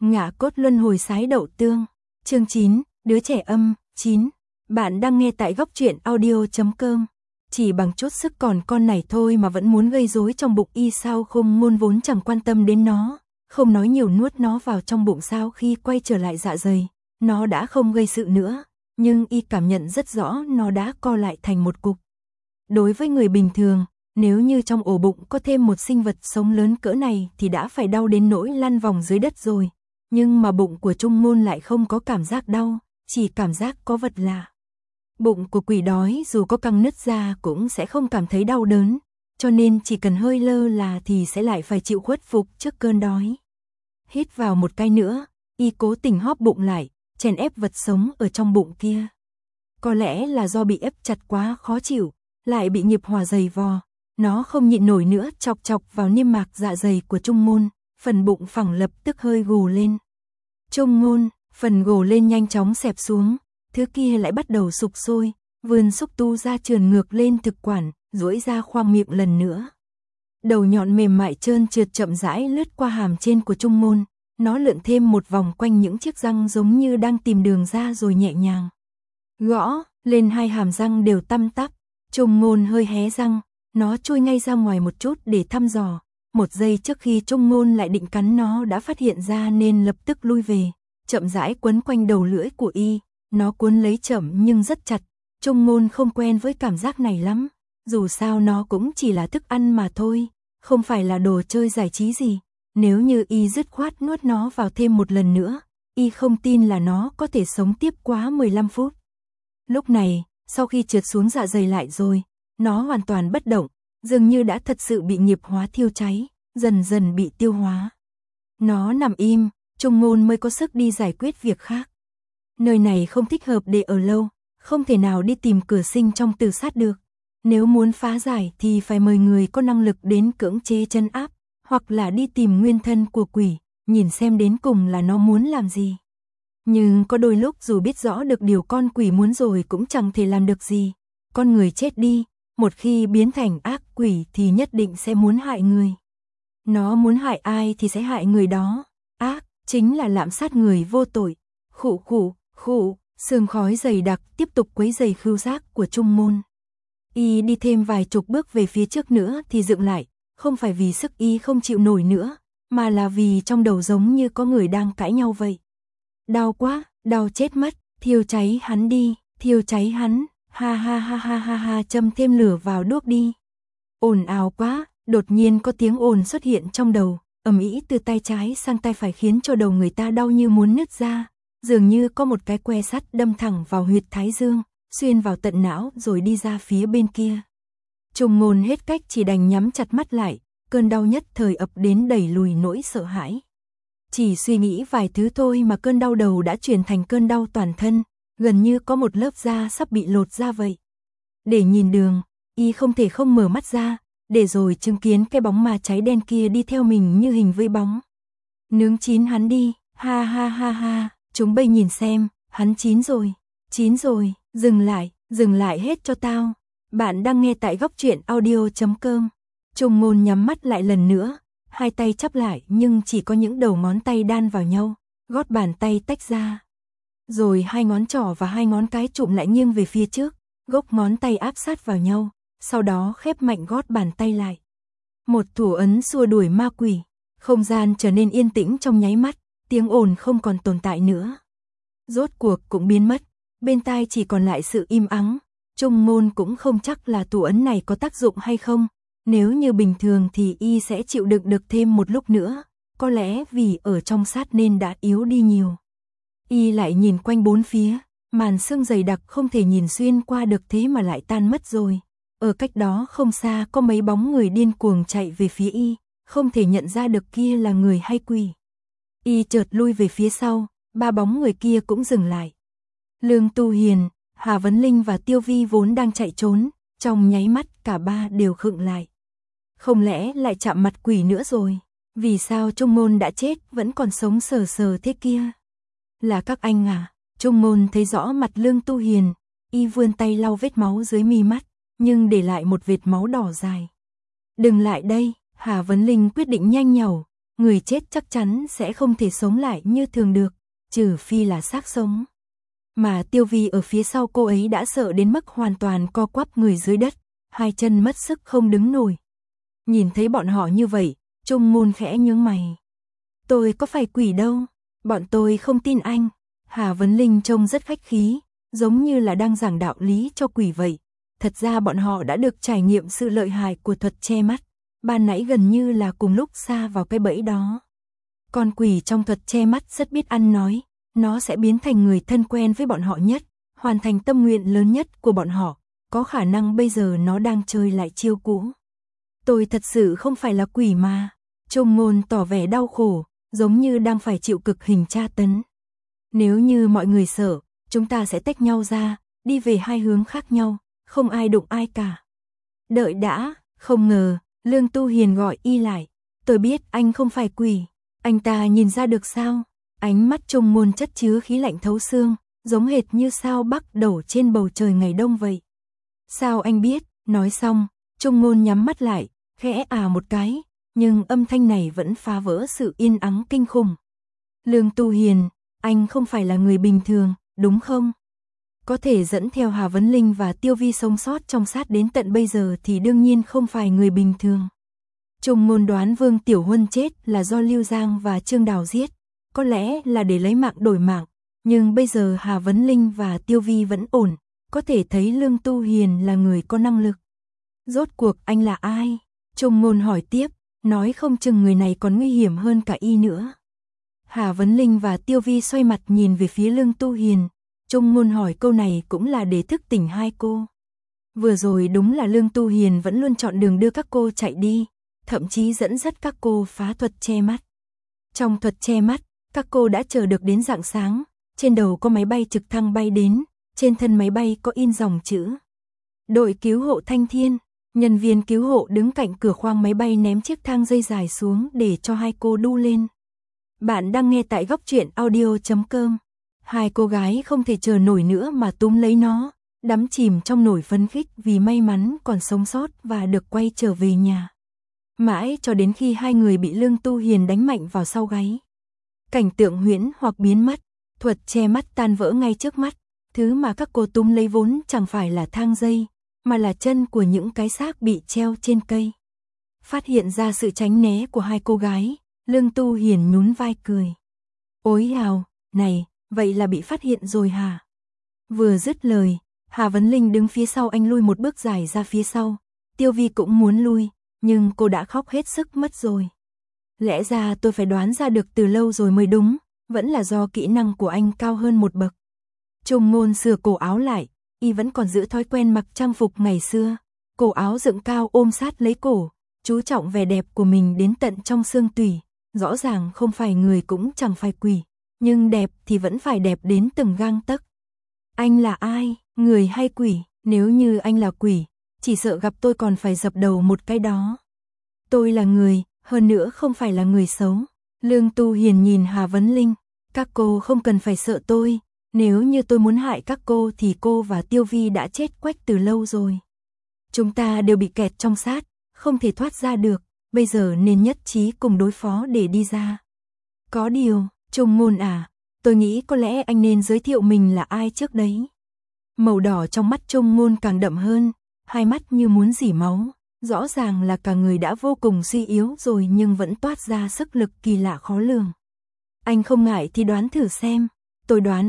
Ngạ cốt luân hồi sái đậu tương. Chương 9, đứa trẻ âm, 9. Bạn đang nghe tại góc truyện audio.com. Chỉ bằng chút sức còn con này thôi mà vẫn muốn gây rối trong bụng y sao không ngôn vốn chẳng quan tâm đến nó, không nói nhiều nuốt nó vào trong bụng sao khi quay trở lại dạ dày, nó đã không gây sự nữa, nhưng y cảm nhận rất rõ nó đã co lại thành một cục. Đối với người bình thường, nếu như trong ổ bụng có thêm một sinh vật sống lớn cỡ này thì đã phải đau đến nỗi lăn vòng dưới đất rồi. Nhưng mà bụng của Trung Ngôn lại không có cảm giác đau, chỉ cảm giác có vật lạ. Bụng của quỷ đói dù có căng nứt ra cũng sẽ không cảm thấy đau đớn, cho nên chỉ cần hơi lơ là thì sẽ lại phải chịu khuất phục trước cơn đói. Hít vào một cái nữa, y cố tình hóp bụng lại, chèn ép vật sống ở trong bụng kia. Có lẽ là do bị ép chặt quá khó chịu, lại bị nghiệp hỏa dày vò, nó không nhịn nổi nữa chọc chọc vào niêm mạc dạ dày của Trung Ngôn, phần bụng phẳng lập tức hơi gồ lên. Trung Ngôn, phần gồ lên nhanh chóng xẹp xuống, thứ kia lại bắt đầu sục sôi, vươn xúc tu ra trườn ngược lên thực quản, duỗi ra khoang miệng lần nữa. Đầu nhọn mềm mại trơn trượt chậm rãi lướt qua hàm trên của Trung Ngôn, nó lượn thêm một vòng quanh những chiếc răng giống như đang tìm đường ra rồi nhẹ nhàng gõ lên hai hàm răng đều tăm tắp. Trung Ngôn hơi hé răng, nó chui ngay ra ngoài một chút để thăm dò. Một giây trước khi Trung Ngôn lại định cắn nó đã phát hiện ra nên lập tức lui về, chậm rãi quấn quanh đầu lưỡi của y, nó cuốn lấy chậm nhưng rất chặt. Trung Ngôn không quen với cảm giác này lắm, dù sao nó cũng chỉ là thức ăn mà thôi, không phải là đồ chơi giải trí gì. Nếu như y dứt khoát nuốt nó vào thêm một lần nữa, y không tin là nó có thể sống tiếp quá 15 phút. Lúc này, sau khi trượt xuống dạ dày lại rồi, nó hoàn toàn bất động, dường như đã thật sự bị nghiệp hóa thiêu cháy, dần dần bị tiêu hóa. Nó nằm im, Trung Ngôn mới có sức đi giải quyết việc khác. Nơi này không thích hợp để ở lâu, không thể nào đi tìm cửa sinh trong tử sát được. Nếu muốn phá giải thì phải mời người có năng lực đến cưỡng chế trấn áp, hoặc là đi tìm nguyên thân của quỷ, nhìn xem đến cùng là nó muốn làm gì. Nhưng có đôi lúc dù biết rõ được điều con quỷ muốn rồi cũng chẳng thể làm được gì. Con người chết đi, một khi biến thành ác quỷ thì nhất định sẽ muốn hại người. Nó muốn hại ai thì sẽ hại người đó. Ác, chính là lạm sát người vô tội. Khụ khụ, khụ, sương khói dày đặc tiếp tục quấy rầy khứu giác của Trung Ngôn. Y đi thêm vài chục bước về phía trước nữa thì dựng lại, không phải vì sức y không chịu nổi nữa, mà là vì trong đầu giống như có người đang cãi nhau vậy. Đau quá, đau chết mất, thiêu cháy hắn đi, thiêu cháy hắn, ha ha ha ha ha ha, châm thêm lửa vào đuốc đi. Ồn ào quá, đột nhiên có tiếng ồn xuất hiện trong đầu, ầm ĩ từ tay trái sang tay phải khiến cho đầu người ta đau như muốn nứt ra, dường như có một cái que sắt đâm thẳng vào huyệt thái dương, xuyên vào tận não rồi đi ra phía bên kia. Trung Ngôn hết cách chỉ đành nhắm chặt mắt lại, cơn đau nhất thời ập đến đẩy lùi nỗi sợ hãi. Chỉ suy nghĩ vài thứ thôi mà cơn đau đầu đã chuyển thành cơn đau toàn thân, gần như có một lớp da sắp bị lột ra vậy. Để nhìn đường, y không thể không mở mắt ra, để rồi chứng kiến cái bóng ma cháy đen kia đi theo mình như hình với bóng. Nướng chín hắn đi, ha ha ha ha, chúng bây nhìn xem, hắn chín rồi, dừng lại hết cho tao. Bạn đang nghe tại góc truyện audio.com. Trung Ngôn nhắm mắt lại lần nữa, hai tay chắp lại nhưng chỉ có những đầu ngón tay đan vào nhau, gót bàn tay tách ra. Rồi hai ngón trỏ và hai ngón cái chụm lại nghiêng về phía trước, gốc ngón tay áp sát vào nhau, sau đó khép mạnh gót bàn tay lại. Một thủ ấn xua đuổi ma quỷ, không gian trở nên yên tĩnh trong nháy mắt, tiếng ồn không còn tồn tại nữa. Rốt cuộc cũng biến mất, bên tai chỉ còn lại sự im ắng. Trung Ngôn cũng không chắc là thủ ấn này có tác dụng hay không, nếu như bình thường thì y sẽ chịu đựng được thêm một lúc nữa, có lẽ vì ở trong sát nên đã yếu đi nhiều. Y lại nhìn quanh bốn phía, màn sương dày đặc không thể nhìn xuyên qua được thế mà lại tan mất rồi. Ở cách đó không xa có mấy bóng người điên cuồng chạy về phía y, không thể nhận ra được kia là người hay quỷ. Y chợt lui về phía sau, ba bóng người kia cũng dừng lại. Lương Tu Hiền, Hà Vấn Linh và Tiêu Vi vốn đang chạy trốn, trong nháy mắt cả ba đều khựng lại. Không lẽ lại chạm mặt quỷ nữa rồi? Vì sao Trung Ngôn đã chết vẫn còn sống sờ sờ thế kia? Là các anh à? Trung Ngôn thấy rõ mặt Lương Tu Hiền, y vươn tay lau vết máu dưới mi mắt, nhưng để lại một vệt máu đỏ dài. Đừng lại đây, Hà Vấn Linh quyết định nhanh nhảu, người chết chắc chắn sẽ không thể sống lại như thường được, trừ phi là xác sống. Mà Tiêu Vi ở phía sau cô ấy đã sợ đến mức hoàn toàn co quắp người dưới đất, hai chân mất sức không đứng nổi. Nhìn thấy bọn họ như vậy, Trung Ngôn khẽ nhướng mày. Tôi có phải quỷ đâu, bọn tôi không tin anh. Hà Vấn Linh trông rất khách khí, giống như là đang giảng đạo lý cho quỷ vậy. Thật ra bọn họ đã được trải nghiệm sự lợi hại của thuật che mắt, ban nãy gần như là cùng lúc sa vào cái bẫy đó. Con quỷ trong thuật che mắt rất biết ăn nói, nó sẽ biến thành người thân quen với bọn họ nhất, hoàn thành tâm nguyện lớn nhất của bọn họ, có khả năng bây giờ nó đang chơi lại chiêu cũ. Tôi thật sự không phải là quỷ mà. Trung Ngôn tỏ vẻ đau khổ, giống như đang phải chịu cực hình tra tấn. Nếu như mọi người sợ, chúng ta sẽ tách nhau ra, đi về hai hướng khác nhau, không ai đụng ai cả. Đợi đã, không ngờ, Lương Tu Hiền gọi y lại. Tôi biết anh không phải quỷ, anh ta nhìn ra được sao? Ánh mắt Trung Ngôn chất chứa khí lạnh thấu xương, giống hệt như sao bắc đổ trên bầu trời ngày đông vậy. Sao anh biết? Nói xong, Trung Ngôn nhắm mắt lại, khẽ một cái, nhưng âm thanh này vẫn phá vỡ sự yên ắng kinh khủng. Lương Tu Hiền, anh không phải là người bình thường, đúng không? Có thể dẫn theo Hà Vấn Linh và Tiêu Vi sống sót trong sát đến tận bây giờ thì đương nhiên không phải người bình thường. Trung Ngôn đoán Vương Tiểu Huân chết là do Lưu Giang và Trương Đào giết, có lẽ là để lấy mạng đổi mạng, nhưng bây giờ Hà Vấn Linh và Tiêu Vi vẫn ổn, có thể thấy Lương Tu Hiền là người có năng lực. Rốt cuộc anh là ai? Trung Ngôn hỏi tiếp, nói không chừng người này còn nguy hiểm hơn cả y nữa. Hà Vấn Linh và Tiêu Vi xoay mặt nhìn về phía Lương Tu Hiền. Trung Ngôn hỏi câu này cũng là để thức tỉnh hai cô. Vừa rồi đúng là Lương Tu Hiền vẫn luôn chọn đường đưa các cô chạy đi, thậm chí dẫn dắt các cô phá thuật che mắt. Trong thuật che mắt, các cô đã chờ được đến rạng sáng, trên đầu có máy bay trực thăng bay đến, trên thân máy bay có in dòng chữ Đội cứu hộ Thanh Thiên. Nhân viên cứu hộ đứng cạnh cửa khoang máy bay ném chiếc thang dây dài xuống để cho hai cô đu lên. Bạn đang nghe tại góc truyện audio.com. Hai cô gái không thể chờ nổi nữa mà túm lấy nó, đắm chìm trong nỗi phấn khích vì may mắn còn sống sót và được quay trở về nhà. Mãi cho đến khi hai người bị Lương Tu Hiền đánh mạnh vào sau gáy. Cảnh tượng huyễn hoặc biến mất, thuật che mắt tan vỡ ngay trước mắt, thứ mà các cô túm lấy vốn chẳng phải là thang dây, mà là chân của những cái xác bị treo trên cây. Phát hiện ra sự tránh né của hai cô gái, Lương Tu Hiền nhún vai cười. Ối hào, này, vậy là bị phát hiện rồi hả? Vừa dứt lời, Hà Vấn Linh đứng phía sau anh lui một bước dài ra phía sau. Tiêu Vi cũng muốn lui, nhưng cô đã khóc hết sức mất rồi. Lẽ ra tôi phải đoán ra được từ lâu rồi mới đúng, vẫn là do kỹ năng của anh cao hơn một bậc. Trung Ngôn sửa cổ áo lại, y vẫn còn giữ thói quen mặc trang phục ngày xưa. Cổ áo dựng cao ôm sát lấy cổ, chú trọng vẻ đẹp của mình đến tận trong xương tủy. Rõ ràng không phải người cũng chẳng phải quỷ, nhưng đẹp thì vẫn phải đẹp đến từng gang tấc. Anh là ai, người hay quỷ? Nếu như anh là quỷ, chỉ sợ gặp tôi còn phải dập đầu một cái đó. Tôi là người, hơn nữa không phải là người xấu. Lương Tu Hiền nhìn Hà Vấn Linh, các cô không cần phải sợ tôi, nếu như tôi muốn hại các cô thì cô và Tiêu Vi đã chết quách từ lâu rồi. Chúng ta đều bị kẹt trong sát, không thể thoát ra được, bây giờ nên nhất trí cùng đối phó để đi ra. Có điều, Trung Ngôn tôi nghĩ có lẽ anh nên giới thiệu mình là ai trước đấy. Màu đỏ trong mắt Trung Ngôn càng đậm hơn, hai mắt như muốn rỉ máu, rõ ràng là cả người đã vô cùng suy yếu rồi nhưng vẫn toát ra sức lực kỳ lạ khó lường. Anh không ngại thì đoán thử xem, tôi đoán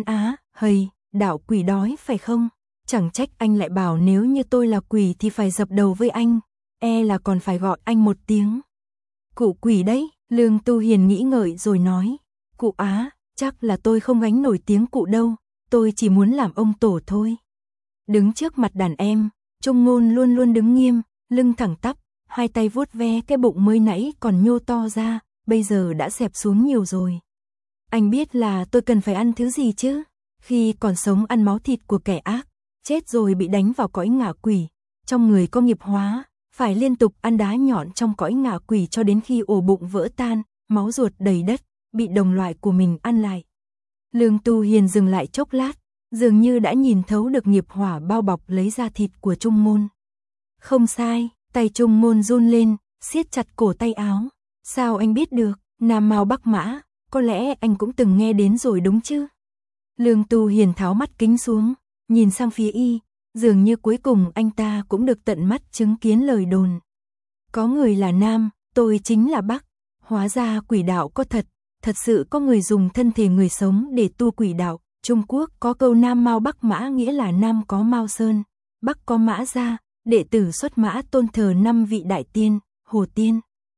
đạo quỷ đói phải không? Chẳng trách anh lại bảo nếu như tôi là quỷ thì phải dập đầu với anh, là còn phải gọi anh một tiếng. Cụ quỷ đấy, Lương Tu Hiền nghĩ ngợi rồi nói, cụ chắc là tôi không gánh nổi tiếng cụ đâu, tôi chỉ muốn làm ông tổ thôi. Đứng trước mặt đàn em, Trung Ngôn luôn luôn đứng nghiêm, lưng thẳng tắp, hai tay vuốt ve cái bụng mới nãy còn nhô to ra, bây giờ đã xẹp xuống nhiều rồi. Anh biết là tôi cần phải ăn thứ gì chứ? Khi còn sống ăn máu thịt của kẻ ác, chết rồi bị đánh vào cõi ngạ quỷ, trong người có nghiệp hóa, phải liên tục ăn đá nhọn trong cõi ngạ quỷ cho đến khi ổ bụng vỡ tan, máu ruột đầy đất, bị đồng loại của mình ăn lại. Lương Tu Hiền dừng lại chốc lát, dường như đã nhìn thấu được nghiệp hỏa bao bọc lấy da thịt của Trung Ngôn. Không sai, tay Trung Ngôn run lên, siết chặt cổ tay áo. Sao anh biết được? Nam Mao Bắc Mã, có lẽ anh cũng từng nghe đến rồi đúng chứ? Lương Tu Hiền tháo mắt kính xuống, nhìn sang phía y, dường như cuối cùng anh ta cũng được tận mắt chứng kiến lời đồn. Có người là Nam, tôi chính là Bắc, hóa ra quỷ đạo có thật, thật sự có người dùng thân thể người sống để tu quỷ đạo. Trung Quốc có câu Nam Mao Bắc Mã nghĩa là Nam có Mao Sơn, Bắc có Mã Gia, đệ tử xuất mã tôn thờ 5 vị đại tiên, Hồ Tiên,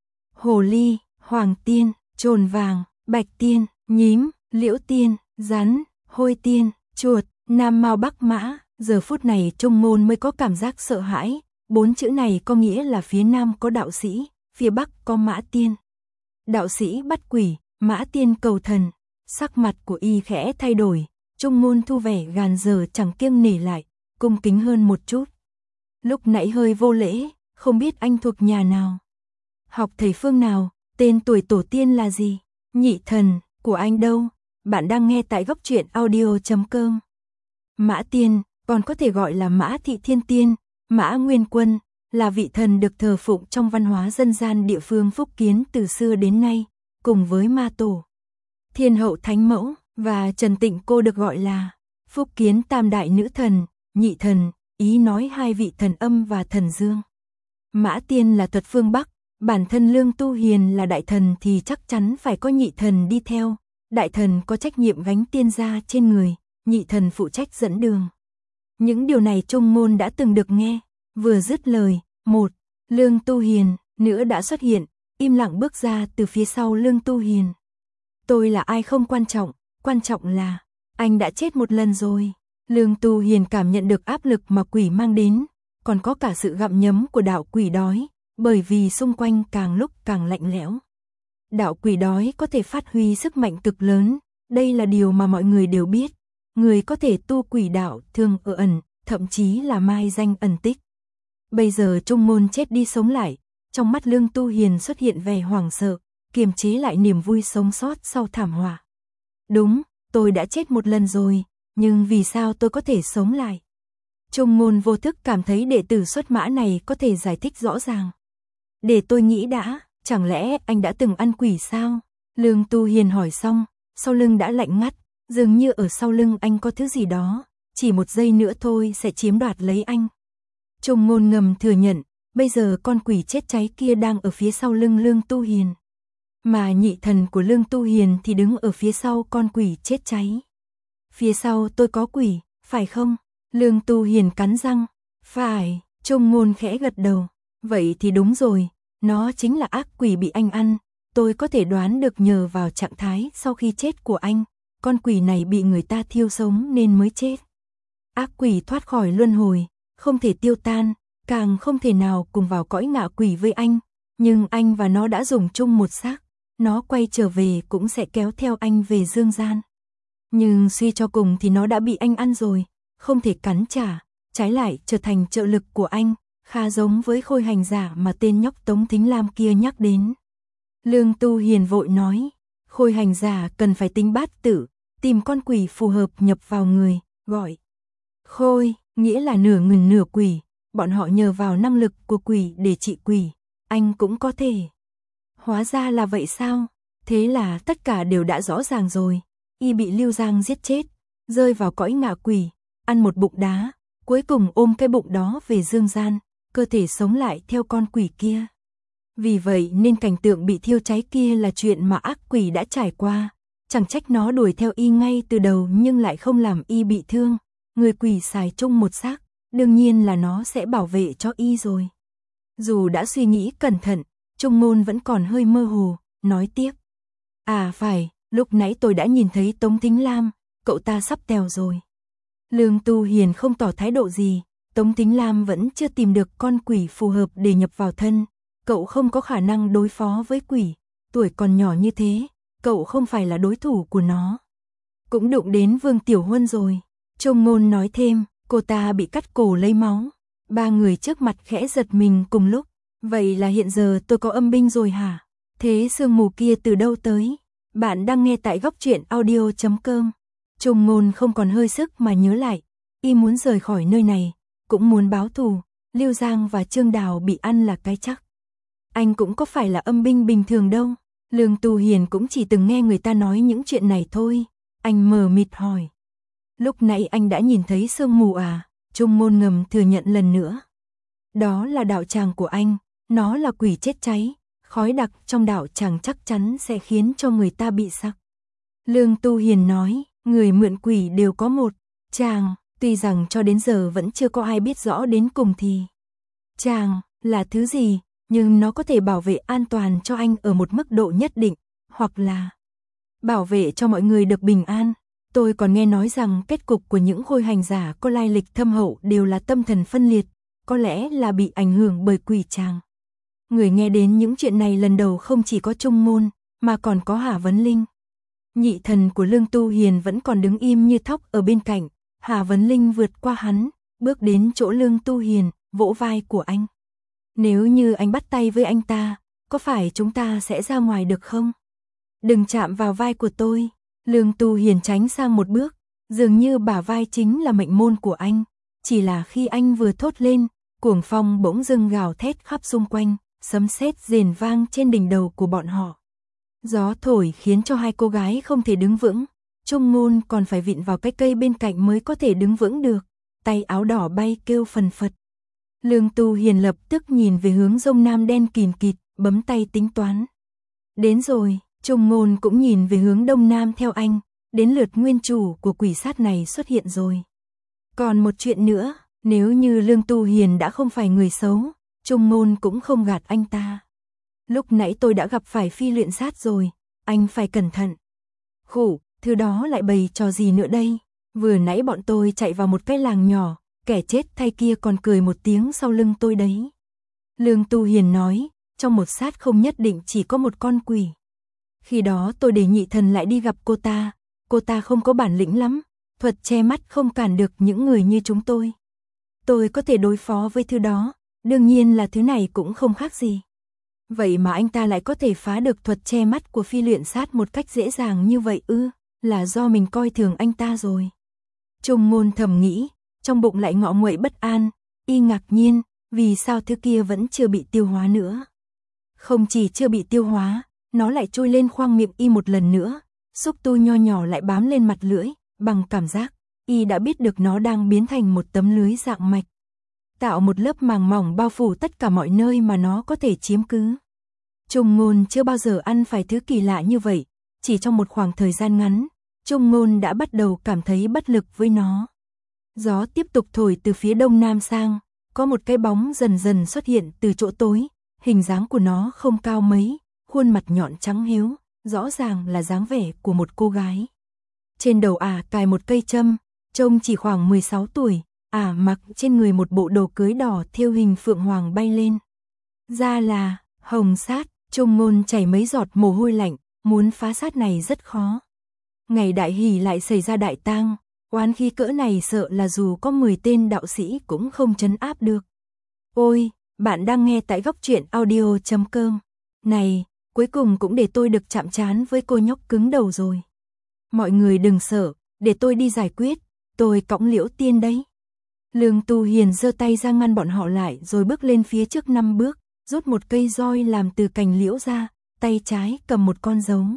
Hồ Ly, Hoàng Tiên, Trồn Vàng, Bạch Tiên, Nhím, Liễu Tiên, Rắn, Hôi Tiên, Chuột, Nam Mao Bắc Mã. Giờ phút này Trung Ngôn mới có cảm giác sợ hãi, 4 chữ này có nghĩa là phía Nam có đạo sĩ, phía Bắc có Mã Tiên. Đạo sĩ bắt quỷ, Mã Tiên cầu thần. Sắc mặt của y khẽ thay đổi, Trung Ngôn thu vẻ gàn giờ chẳng kiêng nể lại, cung kính hơn một chút. Lúc nãy hơi vô lễ, không biết anh thuộc nhà nào? Học thầy phương nào? Tên tuổi tổ tiên là gì? Nhị thần, của anh đâu? Bạn đang nghe tại góc truyện audio.com. Mã Tiên, còn có thể gọi là Mã Thị Thiên Tiên, Mã Nguyên Quân, là vị thần được thờ phụng trong văn hóa dân gian địa phương Phúc Kiến từ xưa đến nay, cùng với Ma Tổ, Thiên Hậu Thánh Mẫu và Trần Tịnh Cô được gọi là Phúc Kiến Tam Đại Nữ Thần, Nhị Thần, ý nói hai vị thần âm và thần dương. Mã Tiên là thuật phương Bắc, bản thân Lương Tu Hiền là đại thần thì chắc chắn phải có nhị thần đi theo. Đại thần có trách nhiệm gánh tiên gia trên người, nhị thần phụ trách dẫn đường. Những điều này Trung Ngôn đã từng được nghe. Vừa dứt lời, một Lương Tu Hiền nữa đã xuất hiện, im lặng bước ra từ phía sau Lương Tu Hiền. Tôi là ai không quan trọng là anh đã chết một lần rồi. Lương Tu Hiền cảm nhận được áp lực mà quỷ mang đến, còn có cả sự gặm nhấm của đạo quỷ đói, bởi vì xung quanh càng lúc càng lạnh lẽo. Đạo quỷ đói có thể phát huy sức mạnh cực lớn, đây là điều mà mọi người đều biết. Người có thể tu quỷ đạo thường ở ẩn, thậm chí là mai danh ẩn tích. Bây giờ Trung Ngôn chết đi sống lại, trong mắt Lương Tu Hiền xuất hiện vẻ hoảng sợ, kiềm chế lại niềm vui sống sót sau thảm họa. Đúng, tôi đã chết một lần rồi, nhưng vì sao tôi có thể sống lại? Trung Ngôn vô thức cảm thấy đệ tử xuất mã này có thể giải thích rõ ràng. Để tôi nghĩ đã, chẳng lẽ anh đã từng ăn quỷ sao? Lương Tu Hiền hỏi xong, sau lưng đã lạnh ngắt, dường như ở sau lưng anh có thứ gì đó, chỉ một giây nữa thôi sẽ chiếm đoạt lấy anh. Trung Ngôn ngầm thừa nhận, bây giờ con quỷ chết cháy kia đang ở phía sau lưng Lương Tu Hiền. Mà nhị thần của Lương Tu Hiền thì đứng ở phía sau con quỷ chết cháy. Phía sau tôi có quỷ, phải không? Lương Tu Hiền cắn răng. Phải, Trung Ngôn khẽ gật đầu. Vậy thì đúng rồi, nó chính là ác quỷ bị anh ăn. Tôi có thể đoán được nhờ vào trạng thái sau khi chết của anh, con quỷ này bị người ta thiêu sống nên mới chết. Ác quỷ thoát khỏi luân hồi, không thể tiêu tan, càng không thể nào cùng vào cõi ngạ quỷ với anh. Nhưng anh và nó đã dùng chung một xác, nó quay trở về cũng sẽ kéo theo anh về dương gian. Nhưng suy cho cùng thì nó đã bị anh ăn rồi, không thể cắn trả, trái lại trở thành trợ lực của anh, khá giống với khôi hành giả mà tên nhóc Tống Thính Lam kia nhắc đến. Lương Tu Hiền vội nói, khôi hành giả cần phải tính bát tự, tìm con quỷ phù hợp nhập vào người, gọi khôi, nghĩa là nửa người nửa quỷ, bọn họ nhờ vào năng lực của quỷ để trị quỷ, anh cũng có thể. Hóa ra là vậy sao? Thế là tất cả đều đã rõ ràng rồi. Y bị Lưu Giang giết chết, rơi vào cõi ngạ quỷ, ăn một bụng đá, cuối cùng ôm cái bụng đó về dương gian, cơ thể sống lại theo con quỷ kia. Vì vậy nên cảnh tượng bị thiêu cháy kia là chuyện mà ác quỷ đã trải qua, chẳng trách nó đuổi theo y ngay từ đầu nhưng lại không làm y bị thương. Người quỷ xài chung một xác, đương nhiên là nó sẽ bảo vệ cho y rồi. Dù đã suy nghĩ cẩn thận, Trung Ngôn vẫn còn hơi mơ hồ, nói tiếp. À phải, lúc nãy tôi đã nhìn thấy Tống Thính Lam, cậu ta sắp tèo rồi. Lương Tu Hiền không tỏ thái độ gì, Tống Thính Lam vẫn chưa tìm được con quỷ phù hợp để nhập vào thân. Cậu không có khả năng đối phó với quỷ, tuổi còn nhỏ như thế, cậu không phải là đối thủ của nó. Cũng đụng đến Vương Tiểu Huân rồi. Trung Ngôn nói thêm, cô ta bị cắt cổ lấy máu. Ba người trước mặt khẽ giật mình cùng lúc. Vậy là hiện giờ tôi có âm binh rồi hả? Thế sương mù kia từ đâu tới? Bạn đang nghe tại góc truyện audio.com. Trung Ngôn không còn hơi sức mà nhớ lại. Y muốn rời khỏi nơi này, cũng muốn báo thù. Lưu Giang và Trương Đào bị ăn là cái chắc. Anh cũng có phải là âm binh bình thường đâu. Lương Tu Hiền cũng chỉ từng nghe người ta nói những chuyện này thôi. Anh mờ mịt hỏi. Lúc nãy anh đã nhìn thấy sương mù à? Trung Ngôn ngầm thừa nhận lần nữa. Đó là đạo tràng của anh, nó là quỷ chết cháy, khói đặc trong đạo tràng chắc chắn sẽ khiến cho người ta bị sặc. Lương Tu Hiền nói, người mượn quỷ đều có một tràng, tuy rằng cho đến giờ vẫn chưa có ai biết rõ đến cùng thì tràng là thứ gì, nhưng nó có thể bảo vệ an toàn cho anh ở một mức độ nhất định, hoặc là bảo vệ cho mọi người được bình an. Tôi còn nghe nói rằng kết cục của những khôi hành giả có lai lịch thâm hậu đều là tâm thần phân liệt, có lẽ là bị ảnh hưởng bởi quỷ tràng. Người nghe đến những chuyện này lần đầu không chỉ có Trung Ngôn, mà còn có Hà Vấn Linh. Nhị thần của Lương Tu Hiền vẫn còn đứng im như thóc ở bên cạnh. Hà Vấn Linh vượt qua hắn, bước đến chỗ Lương Tu Hiền, vỗ vai của anh. Nếu như anh bắt tay với anh ta, có phải chúng ta sẽ ra ngoài được không? Đừng chạm vào vai của tôi. Lương Tu Hiền tránh sang một bước, dường như bả vai chính là mệnh môn của anh. Chỉ là khi anh vừa thốt lên, cuồng phong bỗng dưng gào thét khắp xung quanh, sấm sét rền vang trên đỉnh đầu của bọn họ. Gió thổi khiến cho hai cô gái không thể đứng vững. Trung Ngôn còn phải vịn vào cái cây bên cạnh mới có thể đứng vững được. Tay áo đỏ bay kêu phần phật. Lương Tu Hiền lập tức nhìn về hướng Dông Nam đen kìn kịt, bấm tay tính toán. Đến rồi, Trung Ngôn cũng nhìn về hướng Đông Nam theo anh. Đến lượt nguyên chủ của quỷ sát này xuất hiện rồi. Còn một chuyện nữa, nếu như Lương Tu Hiền đã không phải người xấu, Trung Ngôn cũng không gạt anh ta. Lúc nãy tôi đã gặp phải phi luyện sát rồi, anh phải cẩn thận. Khủ, thứ đó lại bày trò gì nữa đây? Vừa nãy bọn tôi chạy vào một cái làng nhỏ, kẻ chết thay kia còn cười một tiếng sau lưng tôi đấy. Lương Tu Hiền nói, trong một sát không nhất định chỉ có một con quỷ. Khi đó tôi để nhị thần lại đi gặp cô ta không có bản lĩnh lắm, thuật che mắt không cản được những người như chúng tôi. Tôi có thể đối phó với thứ đó, đương nhiên là thứ này cũng không khác gì. Vậy mà anh ta lại có thể phá được thuật che mắt của phi luyện sát một cách dễ dàng như vậy ư, là do mình coi thường anh ta rồi. Trung Ngôn thầm nghĩ, trong bụng lại ngọ nguậy bất an, y ngạc nhiên, vì sao thứ kia vẫn chưa bị tiêu hóa nữa. Không chỉ chưa bị tiêu hóa, nó lại trôi lên khoang miệng y một lần nữa, xúc tu nho nhỏ lại bám lên mặt lưỡi, bằng cảm giác, y đã biết được nó đang biến thành một tấm lưới dạng mạch. Tạo một lớp màng mỏng bao phủ tất cả mọi nơi mà nó có thể chiếm cứ. Trung Ngôn chưa bao giờ ăn phải thứ kỳ lạ như vậy, chỉ trong một khoảng thời gian ngắn, Trung Ngôn đã bắt đầu cảm thấy bất lực với nó. Gió tiếp tục thổi từ phía đông nam sang, có một cái bóng dần dần xuất hiện từ chỗ tối, hình dáng của nó không cao mấy, khuôn mặt nhọn trắng hiếu, rõ ràng là dáng vẻ của một cô gái. Trên đầu cài một cây châm, trông chỉ khoảng 16 tuổi, mặc trên người một bộ đồ cưới đỏ thêu hình phượng hoàng bay lên. Ra là Hồng Sát. Trung Ngôn chảy mấy giọt mồ hôi lạnh, muốn phá sát này rất khó. Ngày đại hỷ lại xảy ra đại tang, oán khí cỡ này sợ là dù có 10 tên đạo sĩ cũng không trấn áp được. Ôi, bạn đang nghe tại Góc Truyện Audio.com. Này, cuối cùng cũng để tôi được chạm trán với cô nhóc cứng đầu rồi. Mọi người đừng sợ, để tôi đi giải quyết, tôi cõng Liễu Tiên đấy. Lương Tu Hiền giơ tay ra ngăn bọn họ lại rồi bước lên phía trước 5 bước. Rút một cây roi làm từ cành liễu ra, tay trái cầm một con dấu.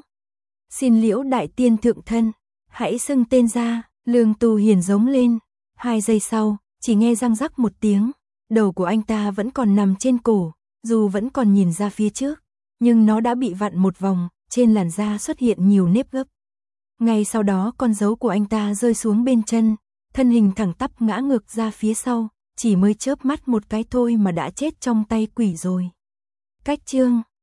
Xin Liễu đại tiên thượng thân, hãy xưng tên ra. Lương Tu Hiền giống lên. 2 giây sau, chỉ nghe răng rắc một tiếng, đầu của anh ta vẫn còn nằm trên cổ, dù vẫn còn nhìn ra phía trước, nhưng nó đã bị vặn một vòng, trên làn da xuất hiện nhiều nếp gấp. Ngay sau đó con dấu của anh ta rơi xuống bên chân, thân hình thẳng tắp ngã ngược ra phía sau. Chỉ mới chớp mắt một cái thôi mà đã chết trong tay quỷ rồi. Cách chương